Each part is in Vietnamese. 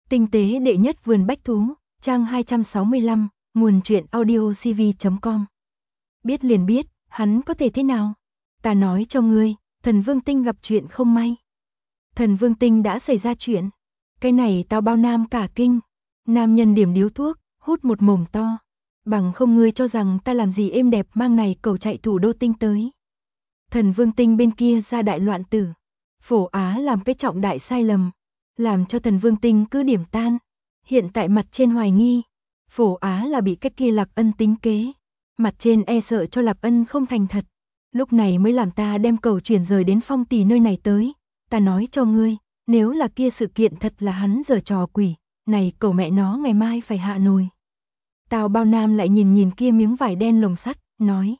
Tinh tế đệ nhất vườn bách thú, trang 265, nguồn truyện audiocv.com. Biết liền biết, hắn có thể thế nào? Ta nói cho ngươi, Thần Vương Tinh gặp chuyện không may. Thần Vương Tinh đã xảy ra chuyện. Cái này tao bao nam cả kinh. Nam nhân điểm điếu thuốc, hút một mồm to. Bằng không ngươi cho rằng ta làm gì êm đẹp mang này cầu chạy thủ đô tinh tới. Thần Vương Tinh bên kia ra đại loạn tử. Phổ Á làm cái trọng đại sai lầm, làm cho Thần Vương Tinh cứ điểm tan. Hiện tại mặt trên hoài nghi, Phổ Á là bị cái kia Lạc Ân tính kế. Mặt trên e sợ cho Lạc Ân không thành thật. Lúc này mới làm ta đem cầu chuyển rời đến Phong tỷ nơi này tới. Ta nói cho ngươi, nếu là kia sự kiện thật là hắn giở trò quỷ, này cầu mẹ nó ngày mai phải hạ nồi. Tào Bao Nam lại nhìn kia miếng vải đen lồng sắt, nói.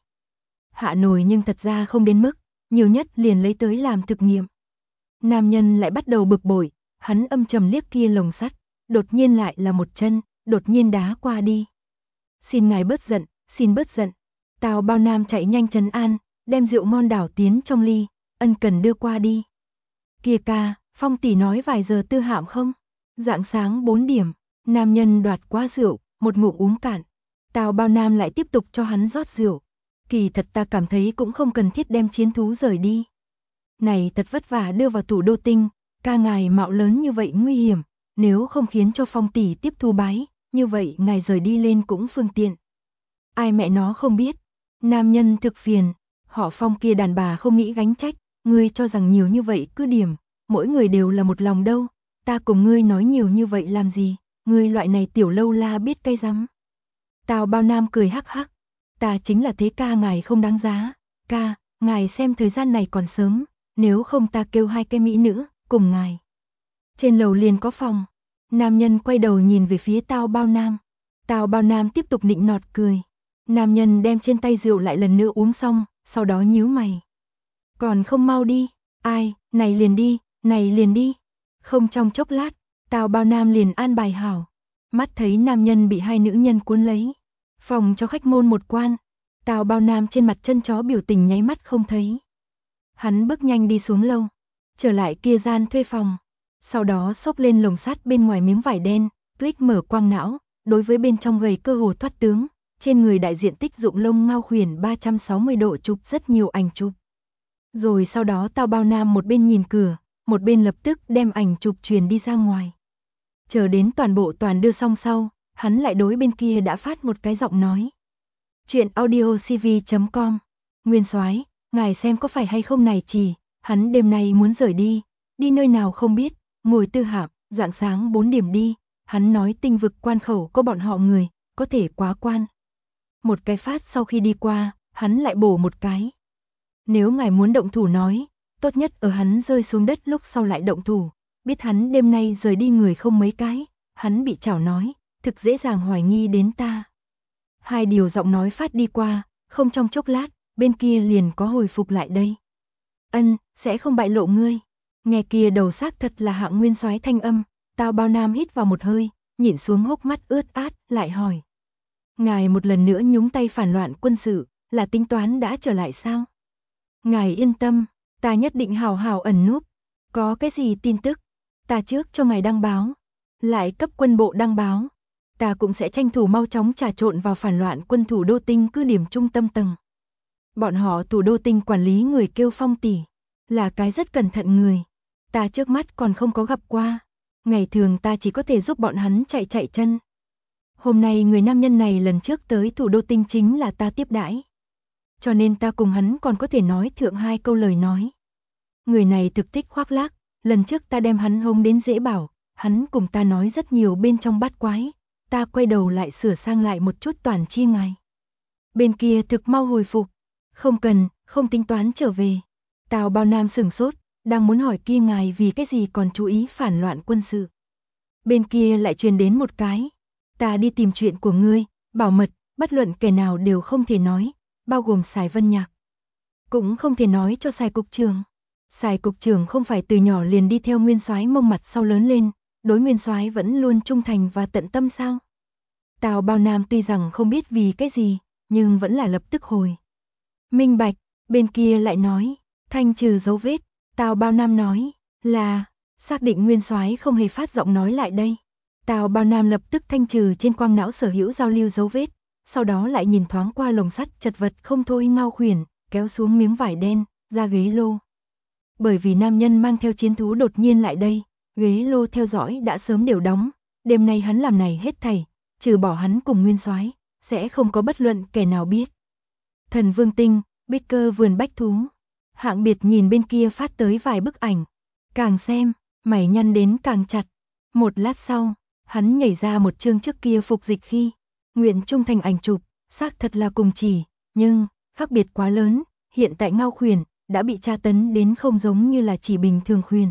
Hạ nồi nhưng thật ra không đến mức, nhiều nhất liền lấy tới làm thực nghiệm. Nam nhân lại bắt đầu bực bội, hắn âm trầm liếc kia lồng sắt, đột nhiên lại là một chân, đột nhiên đá qua đi. Xin ngài bớt giận, xin bớt giận. Tào Bao Nam chạy nhanh trấn an, đem rượu ngon đảo tiến trong ly, ân cần đưa qua đi. Kia ca, Phong tỷ nói vài giờ tư hạm không? Rạng sáng 4 điểm, nam nhân đoạt quá rượu, một ngụm uống cạn. Tào Bao Nam lại tiếp tục cho hắn rót rượu. Kỳ thật ta cảm thấy cũng không cần thiết đem chiến thú rời đi. Này thật vất vả đưa vào thủ đô tinh, ca ngài mạo lớn như vậy nguy hiểm, nếu không khiến cho Phong tỷ tiếp thu bái, như vậy ngài rời đi lên cũng phương tiện. Ai mẹ nó không biết, nam nhân thực phiền, họ Phong kia đàn bà không nghĩ gánh trách, ngươi cho rằng nhiều như vậy cứ điểm, mỗi người đều là một lòng đâu, ta cùng ngươi nói nhiều như vậy làm gì, ngươi loại này tiểu lâu la biết cay rắm. Tào Bao Nam cười hắc hắc, ta chính là thế ca ngài không đáng giá, ca, ngài xem thời gian này còn sớm, nếu không ta kêu 2 cái mỹ nữ, cùng ngài. Trên lầu liền có phòng, nam nhân quay đầu nhìn về phía Tào Bao Nam. Tào Bao Nam tiếp tục nịnh nọt cười. Nam nhân đem trên tay rượu lại lần nữa uống xong, sau đó nhíu mày. Còn không mau đi, ai, này liền đi, này liền đi. Không trong chốc lát, Tào Bao Nam liền an bài hảo. Mắt thấy nam nhân bị 2 nữ nhân cuốn lấy. Phòng cho khách môn một quan. Tào Bao Nam trên mặt chân chó biểu tình nháy mắt không thấy. Hắn bước nhanh đi xuống lâu, trở lại kia gian thuê phòng. Sau đó xốc lên lồng sắt bên ngoài miếng vải đen, click mở quang não, đối với bên trong gầy cơ hồ thoát tướng. Trên người đại diện tích dụng lông ngao khuyển 360 độ chụp rất nhiều ảnh chụp. Rồi sau đó Tào Bao Nam một bên nhìn cửa, một bên lập tức đem ảnh chụp truyền đi ra ngoài. Chờ đến toàn bộ đưa xong sau, hắn lại đối bên kia đã phát một cái giọng nói. Chuyện audiocv.com. Nguyên soái, ngài xem có phải hay không này chỉ, hắn đêm nay muốn rời đi, đi nơi nào không biết, ngồi tư hạm, rạng sáng 4 điểm đi, hắn nói tinh vực quan khẩu có bọn họ người, có thể quá quan. Một cái phát sau khi đi qua, hắn lại bổ một cái. Nếu ngài muốn động thủ nói, tốt nhất ở hắn rơi xuống đất lúc sau lại động thủ, biết hắn đêm nay rời đi người không mấy cái, hắn bị chảo nói, thực dễ dàng hoài nghi đến ta. 2 điều giọng nói phát đi qua, không trong chốc lát, bên kia liền có hồi phục lại đây. Ân, sẽ không bại lộ ngươi. Nghe kia đầu xác thật là hạng nguyên soái thanh âm, Tào Bao Nam hít vào một hơi, nhìn xuống hốc mắt ướt át, lại hỏi. Ngài một lần nữa nhúng tay phản loạn quân sự, là tính toán đã trở lại sao? Ngài yên tâm, ta nhất định hào hào ẩn núp. Có cái gì tin tức, ta trước cho ngài đăng báo, lại cấp quân bộ đăng báo. Ta cũng sẽ tranh thủ mau chóng trà trộn vào phản loạn quân thủ đô tinh cứ điểm trung tâm tầng. Bọn họ thủ đô tinh quản lý người kêu Phong tỷ, là cái rất cẩn thận người. Ta trước mắt còn không có gặp qua. Ngày thường ta chỉ có thể giúp bọn hắn chạy chân. Hôm nay người nam nhân này lần trước tới thủ đô tinh chính là ta tiếp đãi. Cho nên ta cùng hắn còn có thể nói thượng 2 câu lời nói. Người này thực thích khoác lác, lần trước ta đem hắn hông đến dễ bảo, hắn cùng ta nói rất nhiều bên trong bát quái. Ta quay đầu lại sửa sang lại một chút toàn chi ngài. Bên kia thực mau hồi phục, không cần, không tính toán trở về. Tào Bao Nam sửng sốt, đang muốn hỏi kia ngài vì cái gì còn chú ý phản loạn quân sự. Bên kia lại truyền đến một cái, ta đi tìm chuyện của ngươi, bảo mật, bất luận kẻ nào đều không thể nói, bao gồm Sài Vân Nhạc. Cũng không thể nói cho Sài cục trưởng. Sài cục trưởng không phải từ nhỏ liền đi theo nguyên soái mông mặt sau lớn lên, đối nguyên soái vẫn luôn trung thành và tận tâm sao? Tào Bao Nam tuy rằng không biết vì cái gì, nhưng vẫn là lập tức hồi. Minh bạch, bên kia lại nói, thanh trừ dấu vết, Tào Bao Nam nói, là, xác định nguyên soái không hề phát giọng nói lại đây. Tào Bao Nam lập tức thanh trừ trên quang não sở hữu giao lưu dấu vết, sau đó lại nhìn thoáng qua lồng sắt chật vật không thôi Ngao Khuyển, kéo xuống miếng vải đen, ra ghế lô. Bởi vì nam nhân mang theo chiến thú đột nhiên lại đây, ghế lô theo dõi đã sớm đều đóng, đêm nay hắn làm này hết thảy, trừ bỏ hắn cùng Nguyên Soái, sẽ không có bất luận kẻ nào biết. Thần Vương Tinh, Bích Cơ vườn bách thú. Hạng Biệt nhìn bên kia phát tới vài bức ảnh, càng xem, mày nhăn đến càng chặt. Một lát sau, hắn nhảy ra một chương trước kia phục dịch khi nguyện trung thành ảnh chụp, xác thật là cùng chỉ, nhưng khác biệt quá lớn, hiện tại Ngao Khuyển đã bị tra tấn đến không giống như là chỉ bình thường khuyển.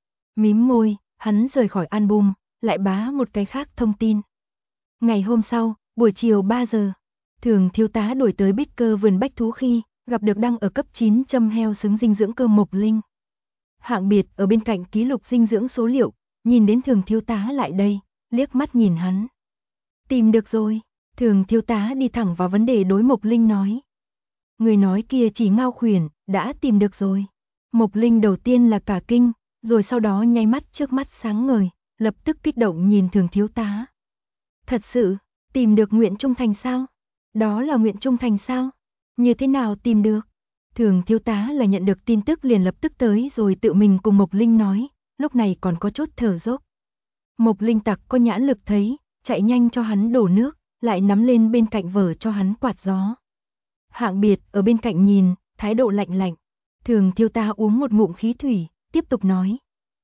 Mím môi, hắn rời khỏi album, lại bá một cái khác thông tin. Ngày hôm sau, buổi chiều 3 giờ, Thường thiếu tá đổi tới Bích Cơ vườn bách thú khi gặp được đang ở cấp 9 châm heo xứng dinh dưỡng cơ Mộc Linh. Hạng Biệt ở bên cạnh ký lục dinh dưỡng số liệu, nhìn đến Thường thiếu tá lại đây, liếc mắt nhìn hắn. Tìm được rồi, Thường thiếu tá đi thẳng vào vấn đề đối Mộc Linh nói. Người nói kia chỉ Ngao Khuyển, đã tìm được rồi. Mộc Linh đầu tiên là cả kinh, rồi sau đó nháy mắt trước mắt sáng ngời, lập tức kích động nhìn Thường thiếu tá. Thật sự, tìm được nguyện trung thành sao? Đó là nguyện trung thành sao? Như thế nào tìm được? Thường thiếu tá là nhận được tin tức liền lập tức tới rồi tự mình cùng Mộc Linh nói, lúc này còn có chút thở dốc. Mộc Linh tặc có nhãn lực thấy, chạy nhanh cho hắn đổ nước, lại nắm lên bên cạnh vở cho hắn quạt gió. Hạng Biệt ở bên cạnh nhìn, thái độ lạnh lạnh. Thường thiếu tá uống một ngụm khí thủy, tiếp tục nói.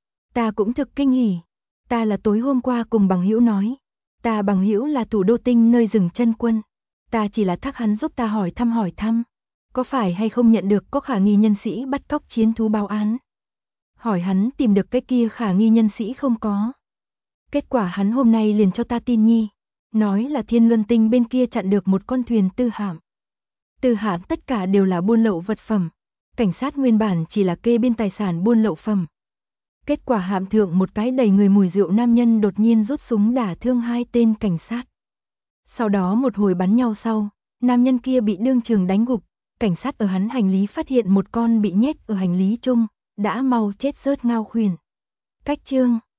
Ta cũng thực kinh hỉ. Ta là tối hôm qua cùng bằng hữu nói. Ta bằng hữu là thủ đô tinh nơi dừng chân quân. Ta chỉ là thắc hắn giúp ta hỏi thăm. Có phải hay không nhận được có khả nghi nhân sĩ bắt cóc chiến thú báo án. Hỏi hắn tìm được cái kia khả nghi nhân sĩ không có. Kết quả hắn hôm nay liền cho ta tin nhi. Nói là Thiên Luân Tinh bên kia chặn được một con thuyền tư hạm. Tư hạm tất cả đều là buôn lậu vật phẩm. Cảnh sát nguyên bản chỉ là kê biên tài sản buôn lậu phẩm. Kết quả hạm thượng một cái đầy người mùi rượu nam nhân đột nhiên rút súng đả thương 2 tên cảnh sát. Sau đó một hồi bắn nhau sau, nam nhân kia bị đương trường đánh gục, cảnh sát ở hắn hành lý phát hiện một con bị nhét ở hành lý chung, đã mau chết rớt Ngao Khuyển. Cách chương